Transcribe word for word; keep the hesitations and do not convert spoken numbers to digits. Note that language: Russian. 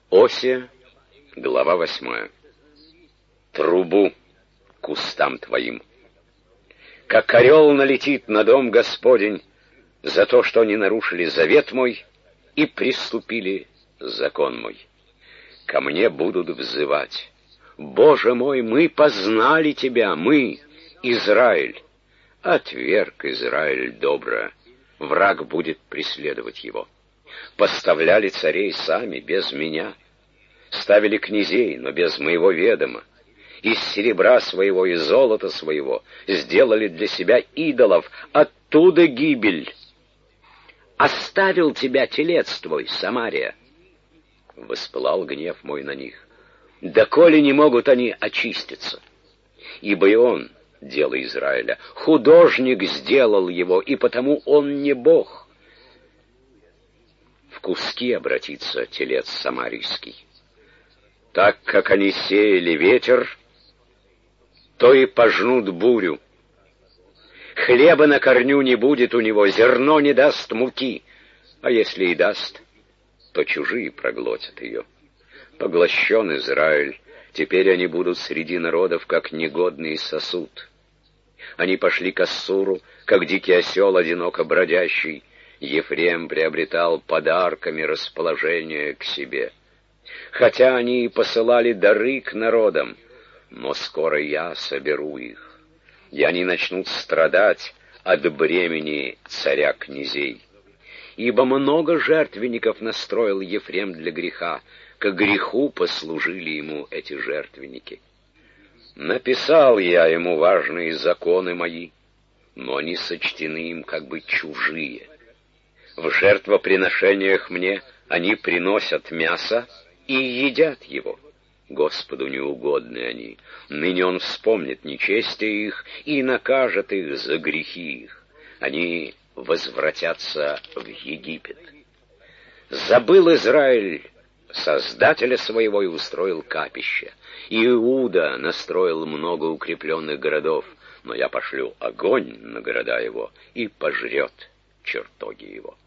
Осия, глава восьмая. Трубу кустам твоим. Как орел налетит на дом Господень за то, что они нарушили завет мой и приступили закон мой. Ко мне будут взывать: Боже мой, мы познали тебя, мы, Израиль. Отверг Израиль добро, враг будет преследовать его. Поставляли царей сами, без меня. Ставили князей, но без моего ведома. Из серебра своего и золота своего сделали для себя идолов, оттуда гибель. Оставил тебя телец твой, Самария. Воспылал гнев мой на них. Доколе не могут они очиститься. Ибо и он, дело Израиля, художник сделал его, и потому он не Бог. В куски обратится телец самарийский. Так как они сеяли ветер, то и пожнут бурю. Хлеба на корню не будет у него, зерно не даст муки, а если и даст, то чужие проглотят ее. Поглощен Израиль, теперь они будут среди народов, как негодный сосуд. Они пошли к Ассуру, как дикий осел, одиноко бродящий. Ефрем приобретал подарками расположение к себе. Хотя они и посылали дары к народам, но скоро я соберу их, и они начнут страдать от бремени царя князей. Ибо много жертвенников настроил Ефрем для греха, к греху послужили ему эти жертвенники. Написал я ему важные законы мои, но они сочтены им как бы чужие. В жертвоприношениях мне они приносят мясо и едят его. Господу неугодны они. Ныне он вспомнит нечестие их и накажет их за грехи их. Они возвратятся в Египет. Забыл Израиль Создателя своего и устроил капище. Иуда настроил много укрепленных городов, но я пошлю огонь на города его и пожрет чертоги его.